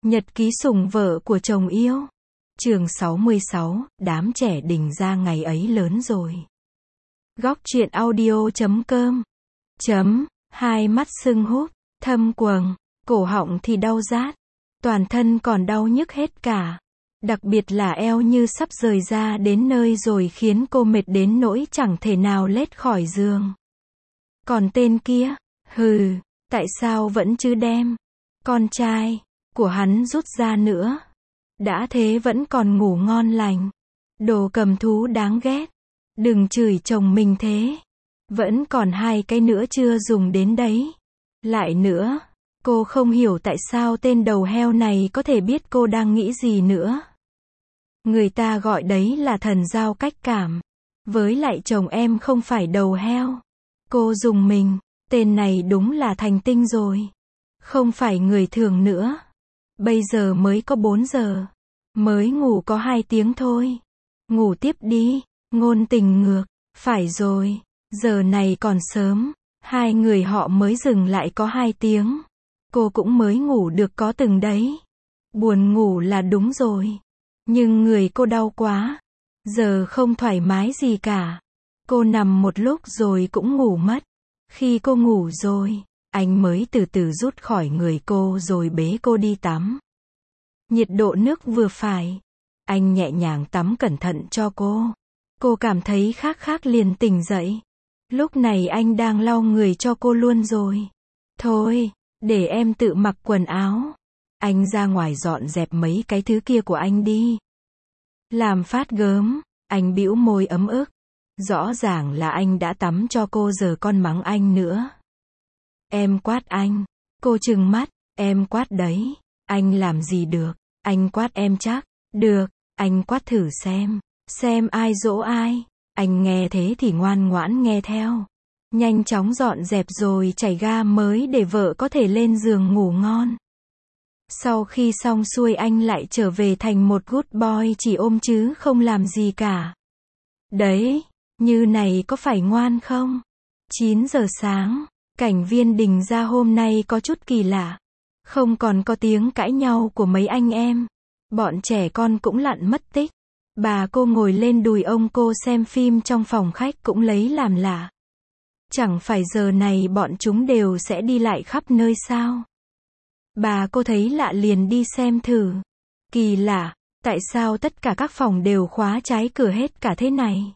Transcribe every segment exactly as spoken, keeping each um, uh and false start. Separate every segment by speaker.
Speaker 1: Nhật ký sủng vợ của chồng yêu. Chương sáu mươi sáu, đám trẻ Đình Gia ngày ấy lớn rồi. Góc truyện audio chấm com. Chấm, hai mắt sưng húp, thâm quầng, cổ họng thì đau rát, toàn thân còn đau nhức hết cả. Đặc biệt là eo như sắp rời ra đến nơi rồi khiến cô mệt đến nỗi chẳng thể nào lết khỏi giường. Còn tên kia, hừ, tại sao vẫn chứ đem con trai của hắn rút ra nữa. Đã thế vẫn còn ngủ ngon lành. Đồ cầm thú đáng ghét. Đừng chửi chồng mình thế. Vẫn còn hai cái nữa chưa dùng đến đấy. Lại nữa, cô không hiểu tại sao tên đầu heo này có thể biết cô đang nghĩ gì nữa. Người ta gọi đấy là thần giao cách cảm. Với lại chồng em không phải đầu heo. Cô dùng mình, tên này đúng là thành tinh rồi. Không phải người thường nữa. Bây giờ mới có bốn giờ. Mới ngủ có hai tiếng thôi. Ngủ tiếp đi, ngôn tình ngược. Phải rồi, giờ này còn sớm. Hai người họ mới dừng lại có hai tiếng. Cô cũng mới ngủ được có từng đấy. Buồn ngủ là đúng rồi. Nhưng người cô đau quá. Giờ không thoải mái gì cả. Cô nằm một lúc rồi cũng ngủ mất. Khi cô ngủ rồi, anh mới từ từ rút khỏi người cô rồi bế cô đi tắm. Nhiệt độ nước vừa phải. Anh nhẹ nhàng tắm cẩn thận cho cô. Cô cảm thấy khác khác liền tỉnh dậy. Lúc này anh đang lau người cho cô luôn rồi. Thôi, để em tự mặc quần áo. Anh ra ngoài dọn dẹp mấy cái thứ kia của anh đi. Làm phát gớm, anh bĩu môi ấm ức. Rõ ràng là anh đã tắm cho cô giờ con mắng anh nữa. Em quát anh. Cô trừng mắt, em quát đấy. Anh làm gì được, anh quát em chắc. Được, anh quát thử xem. Xem ai dỗ ai. Anh nghe thế thì ngoan ngoãn nghe theo. Nhanh chóng dọn dẹp rồi chảy ga mới để vợ có thể lên giường ngủ ngon. Sau khi xong xuôi anh lại trở về thành một good boy chỉ ôm chứ không làm gì cả. Đấy, như này có phải ngoan không? chín giờ sáng, cảnh viên Đình Gia hôm nay có chút kỳ lạ. Không còn có tiếng cãi nhau của mấy anh em. Bọn trẻ con cũng lặn mất tích. Bà cô ngồi lên đùi ông cô xem phim trong phòng khách cũng lấy làm lạ. Chẳng phải giờ này bọn chúng đều sẽ đi lại khắp nơi sao? Bà cô thấy lạ liền đi xem thử. Kỳ lạ, tại sao tất cả các phòng đều khóa trái cửa hết cả thế này?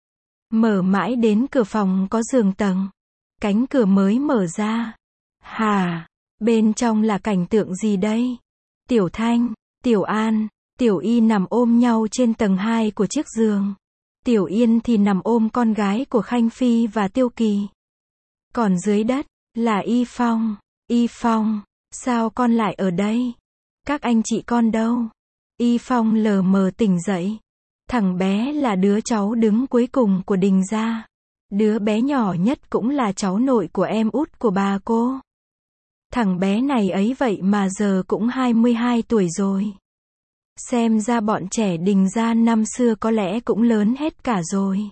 Speaker 1: Mở mãi đến cửa phòng có giường tầng. Cánh cửa mới mở ra. Hà, bên trong là cảnh tượng gì đây? Tiểu Thanh, Tiểu An, Tiểu Y nằm ôm nhau trên tầng hai của chiếc giường. Tiểu Yên thì nằm ôm con gái của Khanh Phi và Tiêu Kỳ. Còn dưới đất, là Y Phong. Y Phong, sao con lại ở đây? Các anh chị con đâu? Y Phong lờ mờ tỉnh dậy. Thằng bé là đứa cháu đứng cuối cùng của Đình Gia. Đứa bé nhỏ nhất cũng là cháu nội của em út của bà cô. Thằng bé này ấy vậy mà giờ cũng hai mươi hai tuổi rồi. Xem ra bọn trẻ Đình Gia năm xưa có lẽ cũng lớn hết cả rồi.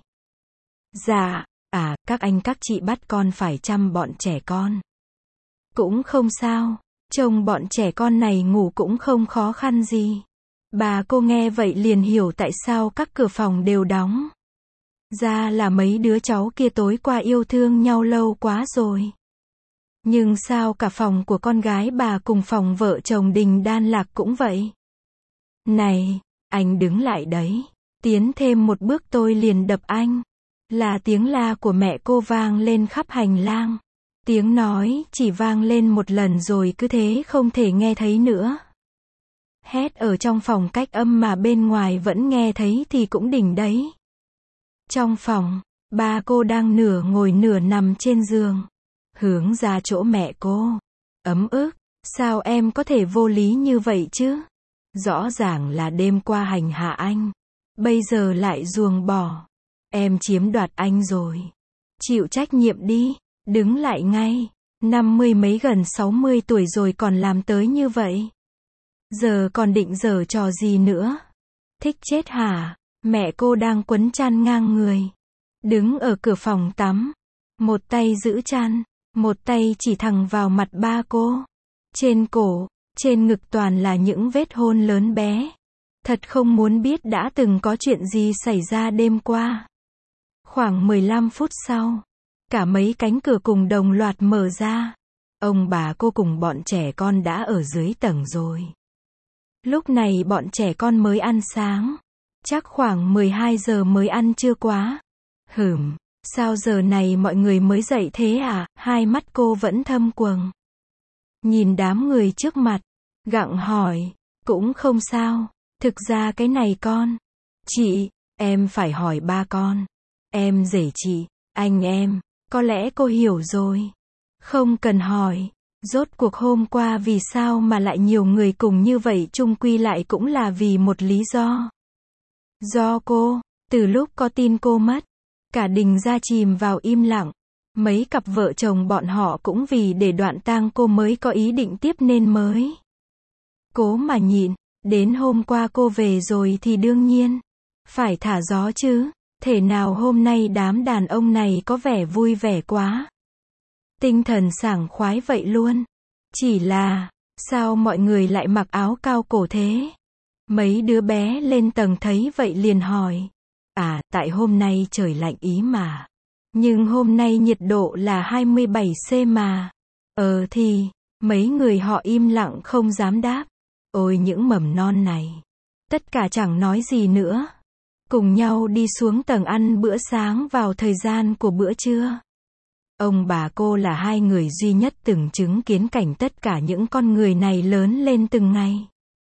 Speaker 1: Dạ, à, các anh các chị bắt con phải chăm bọn trẻ con. Cũng không sao, trông bọn trẻ con này ngủ cũng không khó khăn gì. Bà cô nghe vậy liền hiểu tại sao các cửa phòng đều đóng. Ra là mấy đứa cháu kia tối qua yêu thương nhau lâu quá rồi. Nhưng sao cả phòng của con gái bà cùng phòng vợ chồng Đình Đan Lạc cũng vậy? Này, anh đứng lại đấy. Tiến thêm một bước tôi liền đập anh. Là tiếng la của mẹ cô vang lên khắp hành lang. Tiếng nói chỉ vang lên một lần rồi cứ thế không thể nghe thấy nữa. Hét ở trong phòng cách âm mà bên ngoài vẫn nghe thấy thì cũng đỉnh đấy. Trong phòng, ba cô đang nửa ngồi nửa nằm trên giường. Hướng ra chỗ mẹ cô. Ấm ức, sao em có thể vô lý như vậy chứ? Rõ ràng là đêm qua hành hạ anh. Bây giờ lại ruồng bỏ. Em chiếm đoạt anh rồi. Chịu trách nhiệm đi, đứng lại ngay. Năm mươi mấy gần sáu mươi tuổi rồi còn làm tới như vậy. Giờ còn định giở trò gì nữa? Thích chết hả? Mẹ cô đang quấn chăn ngang người. Đứng ở cửa phòng tắm. Một tay giữ chăn. Một tay chỉ thẳng vào mặt ba cô. Trên cổ, Trên ngực toàn là những vết hôn lớn bé. Thật không muốn biết đã từng có chuyện gì xảy ra đêm qua. Khoảng mười lăm phút sau, cả mấy cánh cửa cùng đồng loạt mở ra. Ông bà cô cùng bọn trẻ con đã ở dưới tầng rồi. Lúc này bọn trẻ con mới ăn sáng. Chắc khoảng mười hai giờ mới ăn trưa quá. Hửm, sao giờ này mọi người mới dậy thế à? Hai mắt cô vẫn thâm quầng. Nhìn đám người trước mặt, gặng hỏi, cũng không sao, thực ra cái này con. Chị, em phải hỏi ba con. Em rể chị, anh em, có lẽ cô hiểu rồi. Không cần hỏi, rốt cuộc hôm qua vì sao mà lại nhiều người cùng như vậy, chung quy lại cũng là vì một lý do. Do cô, từ lúc có tin cô mất, cả Đình gia chìm vào im lặng. Mấy cặp vợ chồng bọn họ cũng vì để đoạn tang cô mới có ý định tiếp nên mới cố mà nhịn, đến hôm qua cô về rồi thì đương nhiên phải thả gió chứ, thể nào hôm nay đám đàn ông này có vẻ vui vẻ quá. Tinh thần sảng khoái vậy luôn. Chỉ là, sao mọi người lại mặc áo cao cổ thế? Mấy đứa bé lên tầng thấy vậy liền hỏi. À, tại hôm nay trời lạnh ý mà. Nhưng hôm nay nhiệt độ là hai mươi bảy độ C mà. Ờ thì, mấy người họ im lặng không dám đáp. Ôi những mầm non này. Tất cả chẳng nói gì nữa. Cùng nhau đi xuống tầng ăn bữa sáng vào thời gian của bữa trưa. Ông bà cô là hai người duy nhất từng chứng kiến cảnh tất cả những con người này lớn lên từng ngày.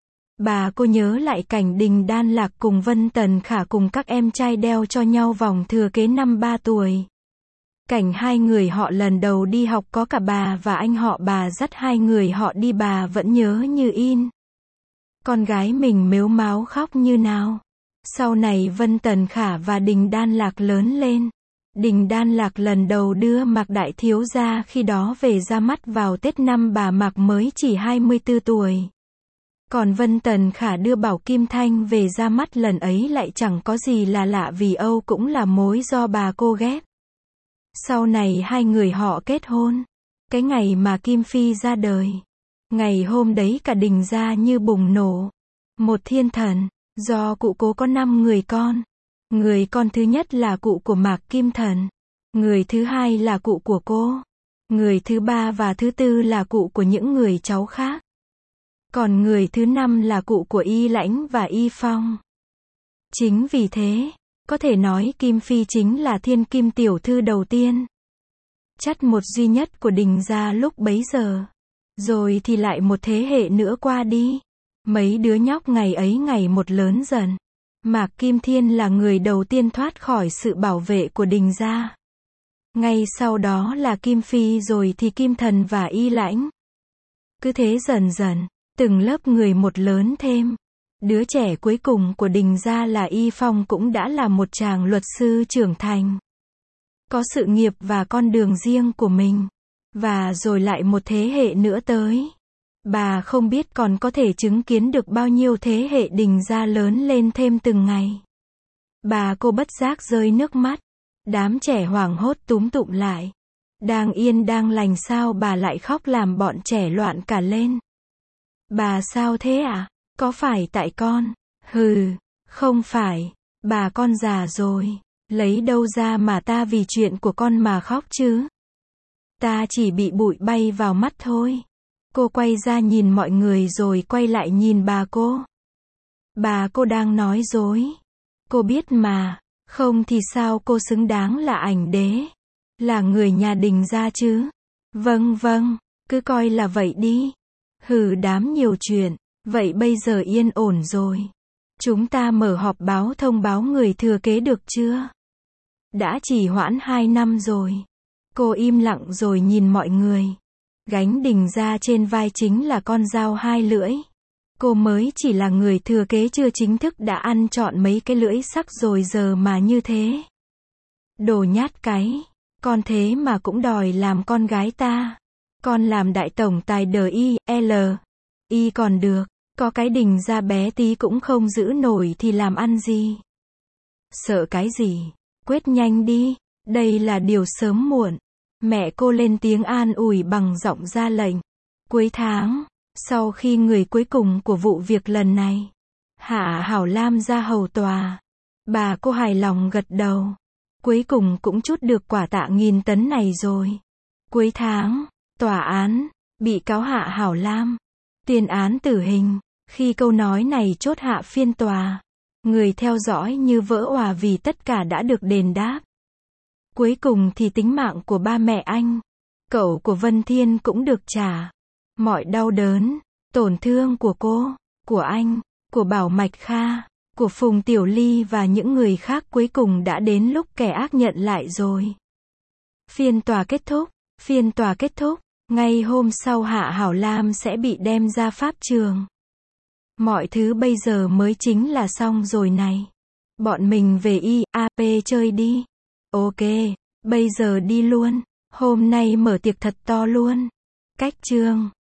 Speaker 1: Bà cô nhớ lại cảnh Đình Đan Lạc cùng Vân Tần Khả cùng các em trai đeo cho nhau vòng thừa kế năm ba tuổi. Cảnh hai người họ lần đầu đi học có cả bà và anh họ bà dắt hai người họ đi, bà vẫn nhớ như in. Con gái mình mếu máo khóc như nào. Sau này Vân Tần Khả và Đình Đan Lạc lớn lên. Đình Đan Lạc lần đầu đưa Mạc đại thiếu gia khi đó về ra mắt vào Tết năm bà Mạc mới chỉ hai mươi tư tuổi. Còn Vân Tần Khả đưa Bảo Kim Thanh về ra mắt lần ấy lại chẳng có gì là lạ vì Âu cũng là mối do bà cô ghét. Sau này hai người họ kết hôn. Cái ngày mà Kim Phi ra đời. Ngày hôm đấy cả Đình gia như bùng nổ. Một thiên thần, do cụ cố có năm người con. Người con thứ nhất là cụ của Mạc Kim Thần. Người thứ hai là cụ của cô. Người thứ ba và thứ tư là cụ của những người cháu khác. Còn người thứ năm là cụ của Y Lãnh và Y Phong. Chính vì thế, có thể nói Kim Phi chính là thiên kim tiểu thư đầu tiên. Chắt một duy nhất của Đình gia lúc bấy giờ. Rồi thì lại một thế hệ nữa qua đi. Mấy đứa nhóc ngày ấy ngày một lớn dần. Mạc Kim Thiên là người đầu tiên thoát khỏi sự bảo vệ của Đình gia. Ngay sau đó là Kim Phi rồi thì Kim Thần và Y Lãnh. Cứ thế dần dần, từng lớp người một lớn thêm. Đứa trẻ cuối cùng của Đình gia là Y Phong cũng đã là một chàng luật sư trưởng thành. Có sự nghiệp và con đường riêng của mình. Và rồi lại một thế hệ nữa tới. Bà không biết còn có thể chứng kiến được bao nhiêu thế hệ Đình gia lớn lên thêm từng ngày. Bà cô bất giác rơi nước mắt. Đám trẻ hoảng hốt túm tụm lại. Đang yên đang lành sao bà lại khóc làm bọn trẻ loạn cả lên. Bà sao thế ạ? À? Có phải tại con? Hừ, không phải. Bà con già rồi. Lấy đâu ra mà ta vì chuyện của con mà khóc chứ? Ta chỉ bị bụi bay vào mắt thôi. Cô quay ra nhìn mọi người rồi quay lại nhìn bà cô. Bà cô đang nói dối. Cô biết mà, không thì sao cô xứng đáng là ảnh đế. Là người nhà Đình gia chứ. Vâng vâng, cứ coi là vậy đi. Hừ đám nhiều chuyện, vậy bây giờ yên ổn rồi. Chúng ta mở họp báo thông báo người thừa kế được chưa? Đã trì hoãn hai năm rồi. Cô im lặng rồi nhìn mọi người. Gánh Đình gia trên vai chính là con dao hai lưỡi. Cô mới chỉ là người thừa kế chưa chính thức đã ăn trọn mấy cái lưỡi sắc rồi giờ mà như thế. Đồ nhát cái. Con thế mà cũng đòi làm con gái ta. Con làm đại tổng tài đời Y, L. Y còn được. Có cái Đình gia bé tí cũng không giữ nổi thì làm ăn gì. Sợ cái gì? Quyết nhanh đi. Đây là điều sớm muộn. Mẹ cô lên tiếng an ủi bằng giọng ra lệnh. Cuối tháng, Sau khi người cuối cùng của vụ việc lần này, Hạ Hảo Lam ra hầu tòa, bà cô hài lòng gật đầu. Cuối cùng cũng trút được quả tạ nghìn tấn này rồi. Cuối tháng, tòa án, bị cáo Hạ Hảo Lam, tuyên án tử hình. Khi câu nói này chốt hạ phiên tòa, người theo dõi như vỡ òa vì tất cả đã được đền đáp. Cuối cùng thì tính mạng của ba mẹ anh, cậu của Vân Thiên cũng được trả. Mọi đau đớn, tổn thương của cô, của anh, của Bảo Mạch Kha, của Phùng Tiểu Ly và những người khác cuối cùng đã đến lúc kẻ ác nhận lại rồi. Phiên tòa kết thúc, phiên tòa kết thúc, ngay hôm sau Hạ Hảo Lam sẽ bị đem ra pháp trường. Mọi thứ bây giờ mới chính là xong rồi này. Bọn mình về i a pê chơi đi. Ok, bây giờ đi luôn. Hôm nay mở tiệc thật to luôn. Cách chương